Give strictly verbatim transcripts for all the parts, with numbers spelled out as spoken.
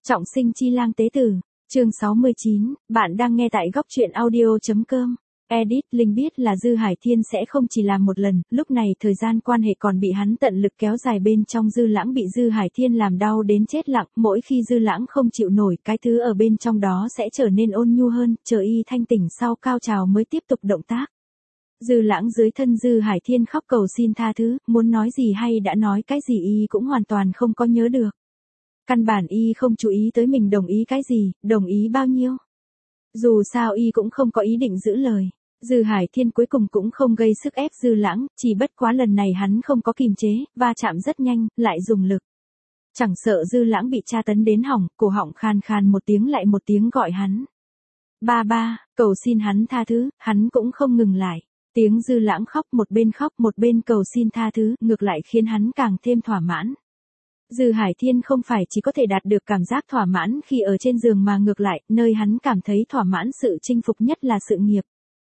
Trọng sinh chi lang tế tử, chương sáu mươi chín, bạn đang nghe tại góc truyện audio.com. Edit, Linh biết là Dư Hải Thiên sẽ không chỉ làm một lần, lúc này thời gian quan hệ còn bị hắn tận lực kéo dài bên trong. Dư Lãng bị Dư Hải Thiên làm đau đến chết lặng, mỗi khi Dư Lãng không chịu nổi, cái thứ ở bên trong đó sẽ trở nên ôn nhu hơn, chờ y thanh tỉnh sau cao trào mới tiếp tục động tác. Dư Lãng dưới thân Dư Hải Thiên khóc cầu xin tha thứ, muốn nói gì hay đã nói cái gì y cũng hoàn toàn không có nhớ được. Căn bản y không chú ý tới mình đồng ý cái gì, đồng ý bao nhiêu. Dù sao y cũng không có ý định giữ lời. Dư Hải Thiên cuối cùng cũng không gây sức ép Dư Lãng, chỉ bất quá lần này hắn không có kìm chế, va chạm rất nhanh, lại dùng lực. Chẳng sợ Dư Lãng bị tra tấn đến hỏng, cổ họng khan khan một tiếng lại một tiếng gọi hắn. Ba ba, cầu xin hắn tha thứ, hắn cũng không ngừng lại. Tiếng Dư Lãng khóc, một bên khóc một bên cầu xin tha thứ, ngược lại khiến hắn càng thêm thỏa mãn. Dư Hải Thiên không phải chỉ có thể đạt được cảm giác thỏa mãn khi ở trên giường mà ngược lại, nơi hắn cảm thấy thỏa mãn sự chinh phục nhất là sự nghiệp.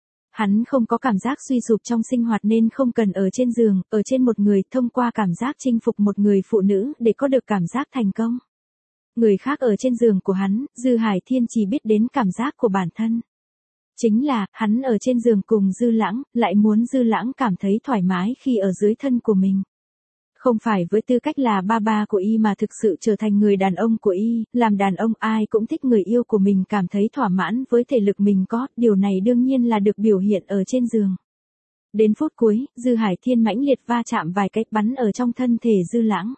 Hắn không có cảm giác suy sụp trong sinh hoạt nên không cần ở trên giường, ở trên một người, thông qua cảm giác chinh phục một người phụ nữ để có được cảm giác thành công. Người khác ở trên giường của hắn, Dư Hải Thiên chỉ biết đến cảm giác của bản thân. Chính là, hắn ở trên giường cùng Dư Lãng, lại muốn Dư Lãng cảm thấy thoải mái khi ở dưới thân của mình. Không phải với tư cách là ba ba của y mà thực sự trở thành người đàn ông của y, làm đàn ông ai cũng thích người yêu của mình cảm thấy thỏa mãn với thể lực mình có, điều này đương nhiên là được biểu hiện ở trên giường. Đến phút cuối, Dư Hải Thiên mãnh liệt va chạm vài cái bắn ở trong thân thể Dư Lãng.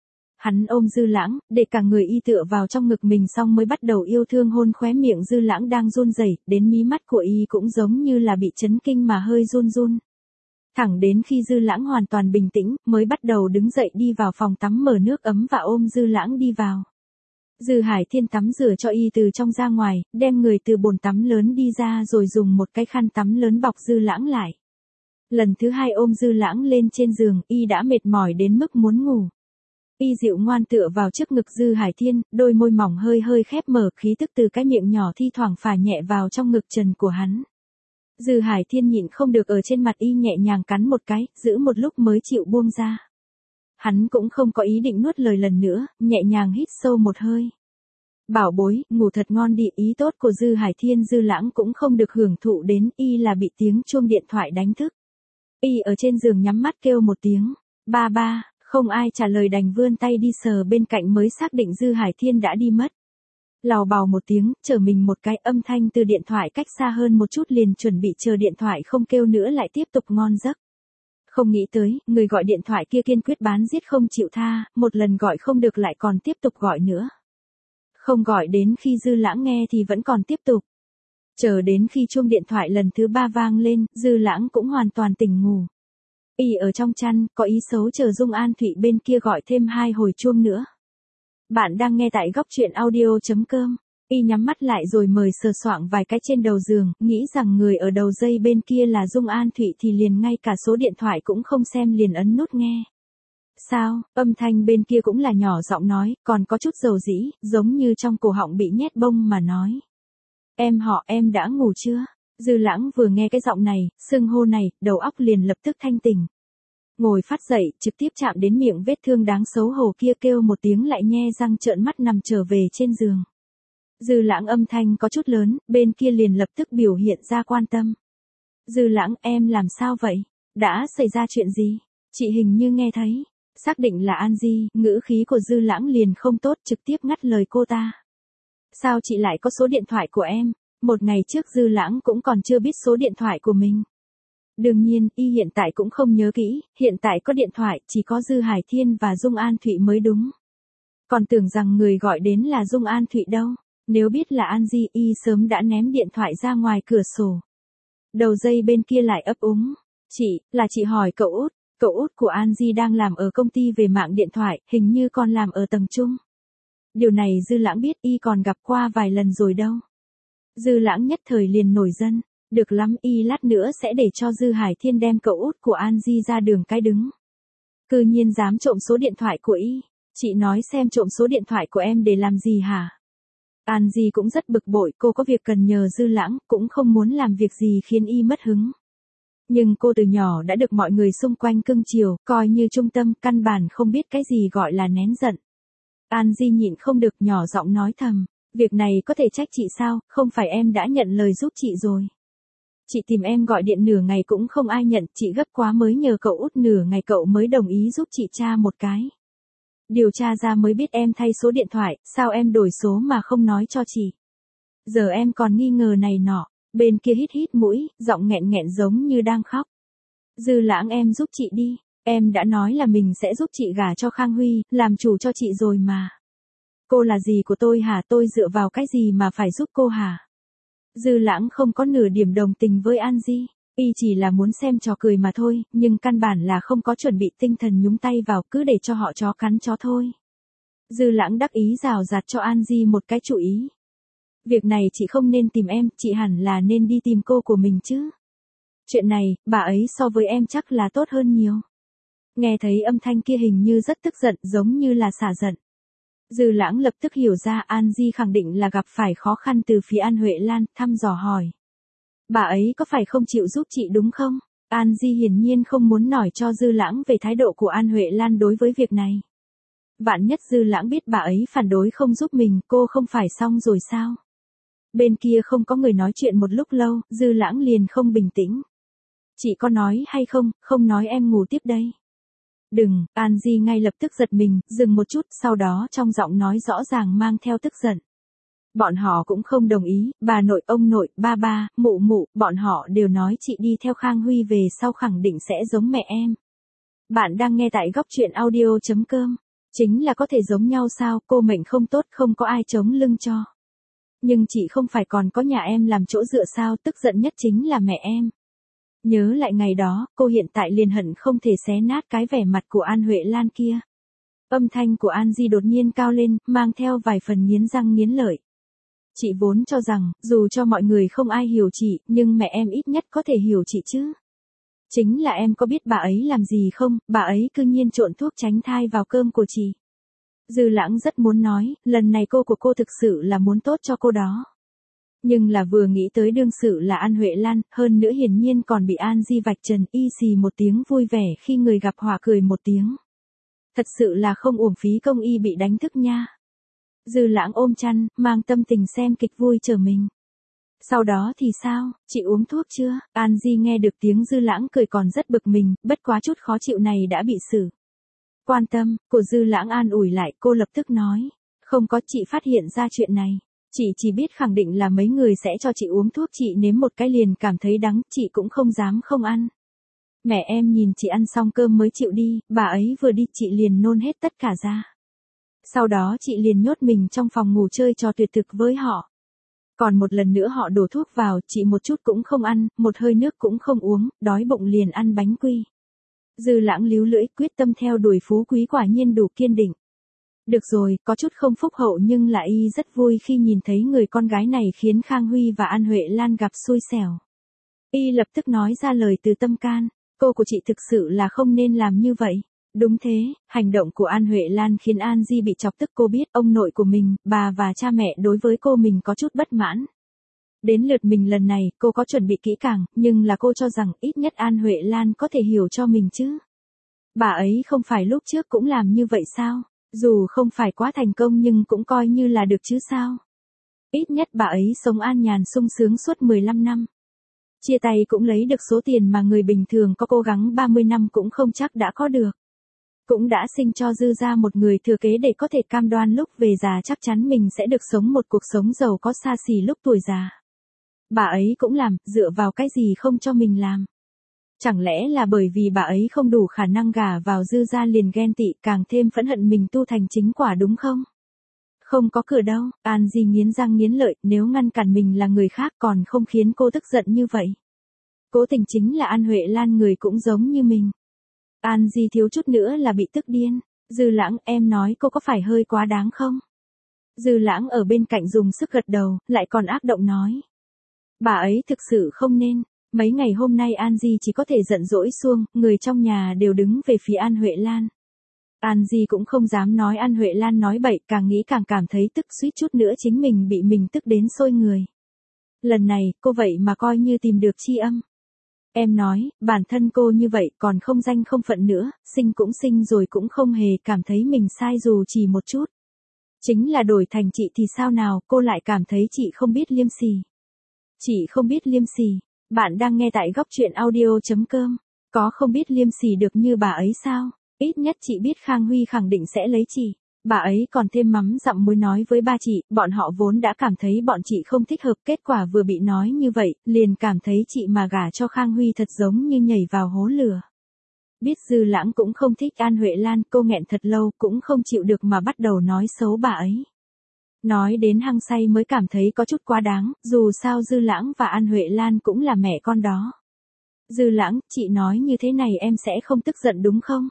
Hắn ôm Dư Lãng, để cả người y tựa vào trong ngực mình xong mới bắt đầu yêu thương hôn khóe miệng Dư Lãng đang run rẩy, đến mí mắt của y cũng giống như là bị chấn kinh mà hơi run run. Thẳng đến khi Dư Lãng hoàn toàn bình tĩnh, mới bắt đầu đứng dậy đi vào phòng tắm mở nước ấm và ôm Dư Lãng đi vào. Dư Hải Thiên tắm rửa cho y từ trong ra ngoài, đem người từ bồn tắm lớn đi ra rồi dùng một cái khăn tắm lớn bọc Dư Lãng lại. Lần thứ hai ôm Dư Lãng lên trên giường, y đã mệt mỏi đến mức muốn ngủ. Y dịu ngoan tựa vào trước ngực Dư Hải Thiên, đôi môi mỏng hơi hơi khép mở, khí tức từ cái miệng nhỏ thi thoảng phả nhẹ vào trong ngực trần của hắn. Dư Hải Thiên nhịn không được ở trên mặt y nhẹ nhàng cắn một cái, giữ một lúc mới chịu buông ra. Hắn cũng không có ý định nuốt lời lần nữa, nhẹ nhàng hít sâu một hơi. Bảo bối, ngủ thật ngon đi, ý tốt của Dư Hải Thiên Dư Lãng cũng không được hưởng thụ đến, y là bị tiếng chuông điện thoại đánh thức. Y ở trên giường nhắm mắt kêu một tiếng, ba ba, không ai trả lời đành vươn tay đi sờ bên cạnh mới xác định Dư Hải Thiên đã đi mất. Lào bào một tiếng, trở mình một cái, âm thanh từ điện thoại cách xa hơn một chút liền chuẩn bị chờ điện thoại không kêu nữa lại tiếp tục ngon giấc. Không nghĩ tới, người gọi điện thoại kia kiên quyết bán giết không chịu tha, một lần gọi không được lại còn tiếp tục gọi nữa. Không gọi đến khi Dư Lãng nghe thì vẫn còn tiếp tục. Chờ đến khi chuông điện thoại lần thứ ba vang lên, Dư Lãng cũng hoàn toàn tỉnh ngủ. Y ở trong chăn, có ý xấu chờ Dung An Thụy bên kia gọi thêm hai hồi chuông nữa. Bạn đang nghe tại góc truyện audio.com. Y nhắm mắt lại rồi mời sờ soạng vài cái trên đầu giường, nghĩ rằng người ở đầu dây bên kia là Dung An Thụy thì liền ngay cả số điện thoại cũng không xem liền ấn nút nghe. Sao, âm thanh bên kia cũng là nhỏ giọng nói, còn có chút dầu dĩ, giống như trong cổ họng bị nhét bông mà nói. Em họ em đã ngủ chưa? Dư Lãng vừa nghe cái giọng này, xưng hô này, đầu óc liền lập tức thanh tỉnh. Ngồi phát dậy, trực tiếp chạm đến miệng vết thương đáng xấu hổ kia kêu một tiếng lại nhe răng trợn mắt nằm trở về trên giường. Dư Lãng âm thanh có chút lớn, bên kia liền lập tức biểu hiện ra quan tâm. Dư Lãng, em làm sao vậy? Đã xảy ra chuyện gì? Chị hình như nghe thấy. Xác định là An Di, ngữ khí của Dư Lãng liền không tốt trực tiếp ngắt lời cô ta. Sao chị lại có số điện thoại của em? Một ngày trước Dư Lãng cũng còn chưa biết số điện thoại của mình. Đương nhiên, y hiện tại cũng không nhớ kỹ, hiện tại có điện thoại, chỉ có Dư Hải Thiên và Dung An Thụy mới đúng. Còn tưởng rằng người gọi đến là Dung An Thụy đâu, nếu biết là An Di, y sớm đã ném điện thoại ra ngoài cửa sổ. Đầu dây bên kia lại ấp úng, chị, là chị hỏi cậu út, cậu út của An Di đang làm ở công ty về mạng điện thoại, hình như còn làm ở tầng trung. Điều này Dư Lãng biết, y còn gặp qua vài lần rồi đâu. Dư Lãng nhất thời liền nổi dân. Được lắm, y lát nữa sẽ để cho Dư Hải Thiên đem cậu út của An Di ra đường cái đứng. Cư nhiên dám trộm số điện thoại của y. Chị nói xem trộm số điện thoại của em để làm gì hả? An Di cũng rất bực bội, cô có việc cần nhờ Dư Lãng, cũng không muốn làm việc gì khiến y mất hứng. Nhưng cô từ nhỏ đã được mọi người xung quanh cưng chiều, coi như trung tâm, căn bản không biết cái gì gọi là nén giận. An Di nhịn không được nhỏ giọng nói thầm, việc này có thể trách chị sao, không phải em đã nhận lời giúp chị rồi. Chị tìm em gọi điện nửa ngày cũng không ai nhận, chị gấp quá mới nhờ cậu út nửa ngày cậu mới đồng ý giúp chị tra một cái. Điều tra ra mới biết em thay số điện thoại, sao em đổi số mà không nói cho chị. Giờ em còn nghi ngờ này nọ, bên kia hít hít mũi, giọng nghẹn nghẹn giống như đang khóc. Dư Lãng em giúp chị đi, em đã nói là mình sẽ giúp chị gả cho Khang Huy, làm chủ cho chị rồi mà. Cô là gì của tôi hả, tôi dựa vào cái gì mà phải giúp cô hả? Dư Lãng không có nửa điểm đồng tình với An Di, y chỉ là muốn xem trò cười mà thôi, nhưng căn bản là không có chuẩn bị tinh thần nhúng tay vào, cứ để cho họ chó cắn chó thôi. Dư Lãng đắc ý rào rạt cho An Di một cái chủ ý. Việc này chị không nên tìm em, chị hẳn là nên đi tìm cô của mình chứ. Chuyện này, bà ấy so với em chắc là tốt hơn nhiều. Nghe thấy âm thanh kia hình như rất tức giận, giống như là xả giận. Dư Lãng lập tức hiểu ra An Di khẳng định là gặp phải khó khăn từ phía An Huệ Lan, thăm dò hỏi. Bà ấy có phải không chịu giúp chị đúng không? An Di hiển nhiên không muốn nói cho Dư Lãng về thái độ của An Huệ Lan đối với việc này. Vạn nhất Dư Lãng biết bà ấy phản đối không giúp mình, cô không phải xong rồi sao? Bên kia không có người nói chuyện một lúc lâu, Dư Lãng liền không bình tĩnh. Chị có nói hay không, không nói em ngủ tiếp đây. Đừng, An Di ngay lập tức giật mình, dừng một chút, sau đó trong giọng nói rõ ràng mang theo tức giận. Bọn họ cũng không đồng ý, bà nội, ông nội, ba ba, mụ mụ, bọn họ đều nói chị đi theo Khang Huy về sau khẳng định sẽ giống mẹ em. Bạn đang nghe tại góc truyện audio chấm com. Chính là có thể giống nhau sao, cô mệnh không tốt không có ai chống lưng cho. Nhưng chị không phải còn có nhà em làm chỗ dựa sao, tức giận nhất chính là mẹ em. Nhớ lại ngày đó, cô hiện tại liền hận không thể xé nát cái vẻ mặt của An Huệ Lan kia. Âm thanh của An Di đột nhiên cao lên, mang theo vài phần nghiến răng nghiến lợi. Chị vốn cho rằng, dù cho mọi người không ai hiểu chị, nhưng mẹ em ít nhất có thể hiểu chị chứ. Chính là em có biết bà ấy làm gì không, bà ấy cư nhiên trộn thuốc tránh thai vào cơm của chị. Dư Lãng rất muốn nói, lần này cô của cô thực sự là muốn tốt cho cô đó. Nhưng là vừa nghĩ tới đương sự là An Huệ Lan, hơn nữa hiển nhiên còn bị An Di vạch trần, y xì một tiếng vui vẻ khi người gặp họa cười một tiếng. Thật sự là không uổng phí công y bị đánh thức nha. Dư Lãng ôm chăn, mang tâm tình xem kịch vui chờ mình. Sau đó thì sao, chị uống thuốc chưa? An Di nghe được tiếng Dư Lãng cười còn rất bực mình, bất quá chút khó chịu này đã bị xử. Quan tâm, của Dư Lãng an ủi lại, cô lập tức nói. Không có, chị phát hiện ra chuyện này. Chị chỉ biết khẳng định là mấy người sẽ cho chị uống thuốc, chị nếm một cái liền cảm thấy đắng, chị cũng không dám không ăn. Mẹ em nhìn chị ăn xong cơm mới chịu đi, bà ấy vừa đi chị liền nôn hết tất cả ra. Sau đó chị liền nhốt mình trong phòng ngủ chơi trò tuyệt thực với họ. Còn một lần nữa họ đổ thuốc vào, chị một chút cũng không ăn, một hơi nước cũng không uống, đói bụng liền ăn bánh quy. Dư Lãng líu lưỡi, quyết tâm theo đuổi phú quý quả nhiên đủ kiên định. Được rồi, có chút không phúc hậu nhưng là y rất vui khi nhìn thấy người con gái này khiến Khang Huy và An Huệ Lan gặp xui xẻo. Y lập tức nói ra lời từ tâm can, cô của chị thực sự là không nên làm như vậy. Đúng thế, hành động của An Huệ Lan khiến An Di bị chọc tức, cô biết ông nội của mình, bà và cha mẹ đối với cô mình có chút bất mãn. Đến lượt mình lần này, cô có chuẩn bị kỹ càng, nhưng là cô cho rằng ít nhất An Huệ Lan có thể hiểu cho mình chứ. Bà ấy không phải lúc trước cũng làm như vậy sao? Dù không phải quá thành công nhưng cũng coi như là được chứ sao. Ít nhất bà ấy sống an nhàn sung sướng suốt mười lăm năm. Chia tay cũng lấy được số tiền mà người bình thường có cố gắng ba mươi năm cũng không chắc đã có được. Cũng đã sinh cho Dư ra một người thừa kế để có thể cam đoan lúc về già chắc chắn mình sẽ được sống một cuộc sống giàu có xa xỉ lúc tuổi già. Bà ấy cũng làm, dựa vào cái gì không cho mình làm. Chẳng lẽ là bởi vì bà ấy không đủ khả năng gả vào Dư ra liền ghen tị càng thêm phẫn hận mình tu thành chính quả đúng không? Không có cửa đâu, An Di nghiến răng nghiến lợi, nếu ngăn cản mình là người khác còn không khiến cô tức giận như vậy. Cố tình chính là An Huệ Lan người cũng giống như mình. An Di thiếu chút nữa là bị tức điên. Dư Lãng, em nói cô có phải hơi quá đáng không? Dư Lãng ở bên cạnh dùng sức gật đầu, lại còn ác động nói. Bà ấy thực sự không nên. Mấy ngày hôm nay An Di chỉ có thể giận dỗi xuông, người trong nhà đều đứng về phía An Huệ Lan. An Di cũng không dám nói An Huệ Lan nói bậy, càng nghĩ càng cảm thấy tức, suýt chút nữa chính mình bị mình tức đến sôi người. Lần này, cô vậy mà coi như tìm được chi âm. Em nói, bản thân cô như vậy còn không danh không phận nữa, sinh cũng sinh rồi cũng không hề cảm thấy mình sai dù chỉ một chút. Chính là đổi thành chị thì sao nào, cô lại cảm thấy chị không biết liêm sỉ. Chị không biết liêm sỉ. Bạn đang nghe tại góc truyện audio.com. Có không biết liêm sỉ được như bà ấy sao? Ít nhất chị biết Khang Huy khẳng định sẽ lấy chị. Bà ấy còn thêm mắm dặm muối nói với ba chị, bọn họ vốn đã cảm thấy bọn chị không thích hợp, kết quả vừa bị nói như vậy, liền cảm thấy chị mà gả cho Khang Huy thật giống như nhảy vào hố lửa. Biết Dư Lãng cũng không thích An Huệ Lan, cô nghẹn thật lâu cũng không chịu được mà bắt đầu nói xấu bà ấy. Nói đến hăng say mới cảm thấy có chút quá đáng, dù sao Dư Lãng và An Huệ Lan cũng là mẹ con đó. Dư Lãng, chị nói như thế này em sẽ không tức giận đúng không?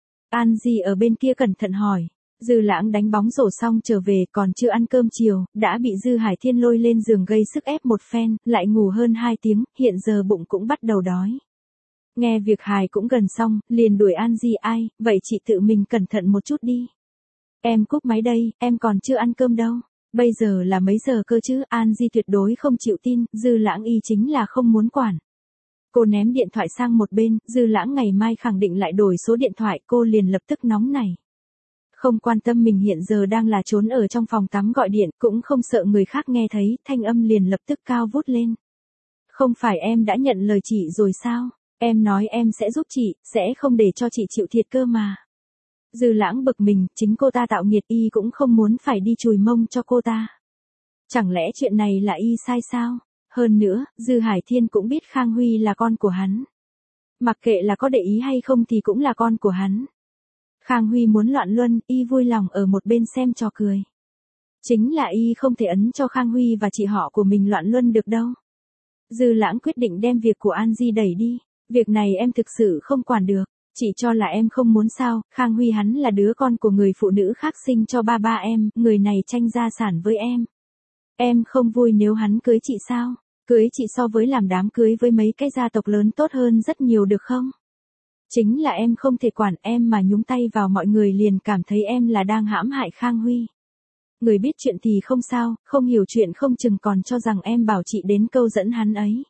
An Di ở bên kia cẩn thận hỏi. Dư Lãng đánh bóng rổ xong trở về còn chưa ăn cơm chiều, đã bị Dư Hải Thiên lôi lên giường gây sức ép một phen, lại ngủ hơn hai tiếng, hiện giờ bụng cũng bắt đầu đói. Nghe việc hài cũng gần xong, liền đuổi An Di ai, vậy chị tự mình cẩn thận một chút đi. Em cúp máy đây, em còn chưa ăn cơm đâu. Bây giờ là mấy giờ cơ chứ, An Di tuyệt đối không chịu tin, Dư Lãng y chính là không muốn quản. Cô ném điện thoại sang một bên, Dư Lãng ngày mai khẳng định lại đổi số điện thoại, cô liền lập tức nóng nảy. Không quan tâm mình hiện giờ đang là trốn ở trong phòng tắm gọi điện, cũng không sợ người khác nghe thấy, thanh âm liền lập tức cao vút lên. Không phải em đã nhận lời chị rồi sao? Em nói em sẽ giúp chị, sẽ không để cho chị chịu thiệt cơ mà. Dư Lãng bực mình, chính cô ta tạo nghiệt y cũng không muốn phải đi chùi mông cho cô ta. Chẳng lẽ chuyện này là y sai sao? Hơn nữa, Dư Hải Thiên cũng biết Khang Huy là con của hắn. Mặc kệ là có để ý hay không thì cũng là con của hắn. Khang Huy muốn loạn luân, y vui lòng ở một bên xem trò cười. Chính là y không thể ấn cho Khang Huy và chị họ của mình loạn luân được đâu. Dư Lãng quyết định đem việc của An Di đẩy đi. Việc này em thực sự không quản được. Chỉ cho là em không muốn sao, Khang Huy hắn là đứa con của người phụ nữ khác sinh cho ba ba em, người này tranh gia sản với em. Em không vui nếu hắn cưới chị sao? Cưới chị so với làm đám cưới với mấy cái gia tộc lớn tốt hơn rất nhiều được không? Chính là em không thể quản, em mà nhúng tay vào mọi người liền cảm thấy em là đang hãm hại Khang Huy. Người biết chuyện thì không sao, không hiểu chuyện không chừng còn cho rằng em bảo chị đến câu dẫn hắn ấy.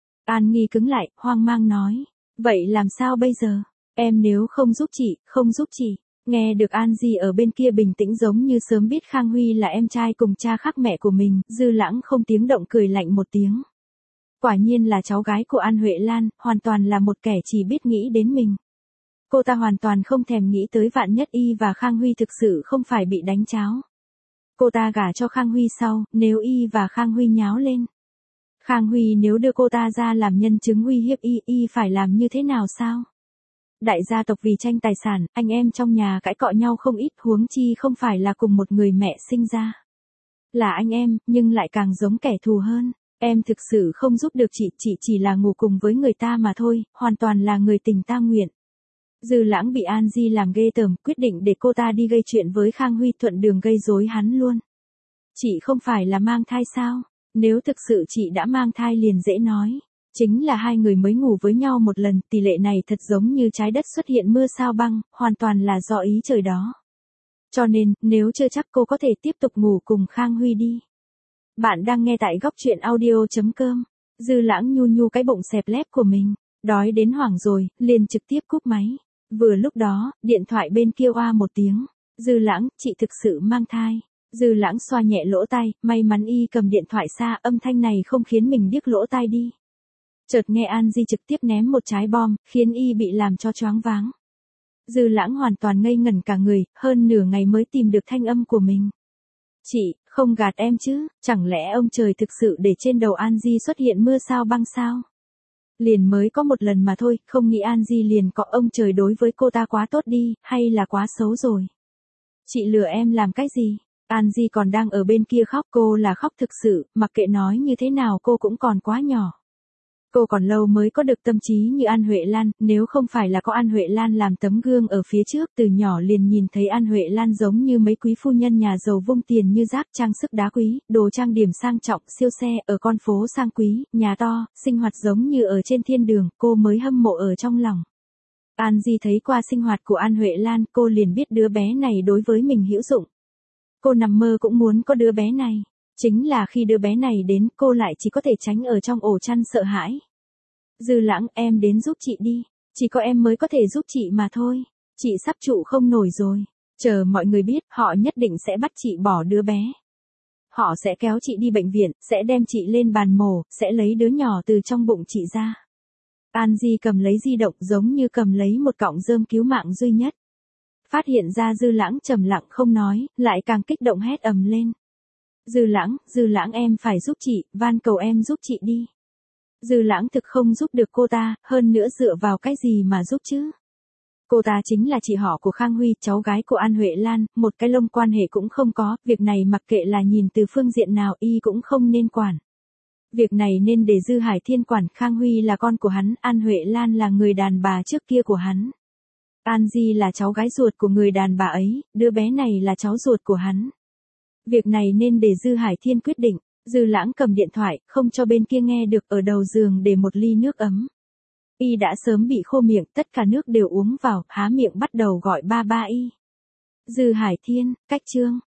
An Nghi cứng lại, hoang mang nói. Vậy làm sao bây giờ? Em nếu không giúp chị, không giúp chị. Nghe được An Di ở bên kia bình tĩnh giống như sớm biết Khang Huy là em trai cùng cha khác mẹ của mình, Dư Lãng không tiếng động cười lạnh một tiếng. Quả nhiên là cháu gái của An Huệ Lan, hoàn toàn là một kẻ chỉ biết nghĩ đến mình. Cô ta hoàn toàn không thèm nghĩ tới vạn nhất y và Khang Huy thực sự không phải bị đánh cháo. Cô ta gả cho Khang Huy sau, nếu y và Khang Huy nháo lên. Khang Huy nếu đưa cô ta ra làm nhân chứng uy hiếp y, y phải làm như thế nào sao? Đại gia tộc vì tranh tài sản, anh em trong nhà cãi cọ nhau không ít, huống chi không phải là cùng một người mẹ sinh ra. Là anh em, nhưng lại càng giống kẻ thù hơn. Em thực sự không giúp được chị, chị chỉ là ngủ cùng với người ta mà thôi, hoàn toàn là người tình ta nguyện. Dư Lãng bị An Di làm ghê tởm, quyết định để cô ta đi gây chuyện với Khang Huy, thuận đường gây rối hắn luôn. Chị không phải là mang thai sao? Nếu thực sự chị đã mang thai liền dễ nói. Chính là hai người mới ngủ với nhau một lần, tỷ lệ này thật giống như trái đất xuất hiện mưa sao băng, hoàn toàn là do ý trời đó. Cho nên, nếu chưa chắc cô có thể tiếp tục ngủ cùng Khang Huy đi. Bạn đang nghe tại góc truyện audio.com. Dư Lãng nhu nhu cái bụng xẹp lép của mình, đói đến hoảng rồi, liền trực tiếp cúp máy. Vừa lúc đó, điện thoại bên kia oa một tiếng. Dư Lãng, chị thực sự mang thai. Dư Lãng xoa nhẹ lỗ tai, may mắn y cầm điện thoại xa, âm thanh này không khiến mình điếc lỗ tai đi. Chợt nghe An Di trực tiếp ném một trái bom, khiến y bị làm cho choáng váng. Dư Lãng hoàn toàn ngây ngẩn cả người, hơn nửa ngày mới tìm được thanh âm của mình. Chị, không gạt em chứ, chẳng lẽ ông trời thực sự để trên đầu An Di xuất hiện mưa sao băng sao? Liền mới có một lần mà thôi, không nghĩ An Di liền có ông trời đối với cô ta quá tốt đi, hay là quá xấu rồi? Chị lừa em làm cái gì? An Di còn đang ở bên kia khóc, cô là khóc thực sự, mặc kệ nói như thế nào cô cũng còn quá nhỏ. Cô còn lâu mới có được tâm trí như An Huệ Lan, nếu không phải là có An Huệ Lan làm tấm gương ở phía trước, từ nhỏ liền nhìn thấy An Huệ Lan giống như mấy quý phu nhân nhà giàu vung tiền như rác, trang sức đá quý, đồ trang điểm sang trọng, siêu xe, ở con phố sang quý, nhà to, sinh hoạt giống như ở trên thiên đường, cô mới hâm mộ ở trong lòng. An Di thấy qua sinh hoạt của An Huệ Lan, cô liền biết đứa bé này đối với mình hữu dụng. Cô nằm mơ cũng muốn có đứa bé này. Chính là khi đứa bé này đến, cô lại chỉ có thể tránh ở trong ổ chăn sợ hãi. Dư Lãng, em đến giúp chị đi. Chỉ có em mới có thể giúp chị mà thôi. Chị sắp trụ không nổi rồi. Chờ mọi người biết, họ nhất định sẽ bắt chị bỏ đứa bé. Họ sẽ kéo chị đi bệnh viện, sẽ đem chị lên bàn mổ, sẽ lấy đứa nhỏ từ trong bụng chị ra. An Di cầm lấy di động giống như cầm lấy một cọng rơm cứu mạng duy nhất. Phát hiện ra Dư Lãng trầm lặng không nói, lại càng kích động hét ầm lên. Dư Lãng, Dư Lãng em phải giúp chị, van cầu em giúp chị đi. Dư Lãng thực không giúp được cô ta, hơn nữa dựa vào cái gì mà giúp chứ? Cô ta chính là chị họ của Khang Huy, cháu gái của An Huệ Lan, một cái lông quan hệ cũng không có, việc này mặc kệ là nhìn từ phương diện nào y cũng không nên quản. Việc này nên để Dư Hải Thiên quản, Khang Huy là con của hắn, An Huệ Lan là người đàn bà trước kia của hắn. An Di là cháu gái ruột của người đàn bà ấy, đứa bé này là cháu ruột của hắn. Việc này nên để Dư Hải Thiên quyết định. Dư Lãng cầm điện thoại, không cho bên kia nghe được, ở đầu giường để một ly nước ấm. Y đã sớm bị khô miệng, tất cả nước đều uống vào, há miệng bắt đầu gọi ba ba y. Dư Hải Thiên, cách chương.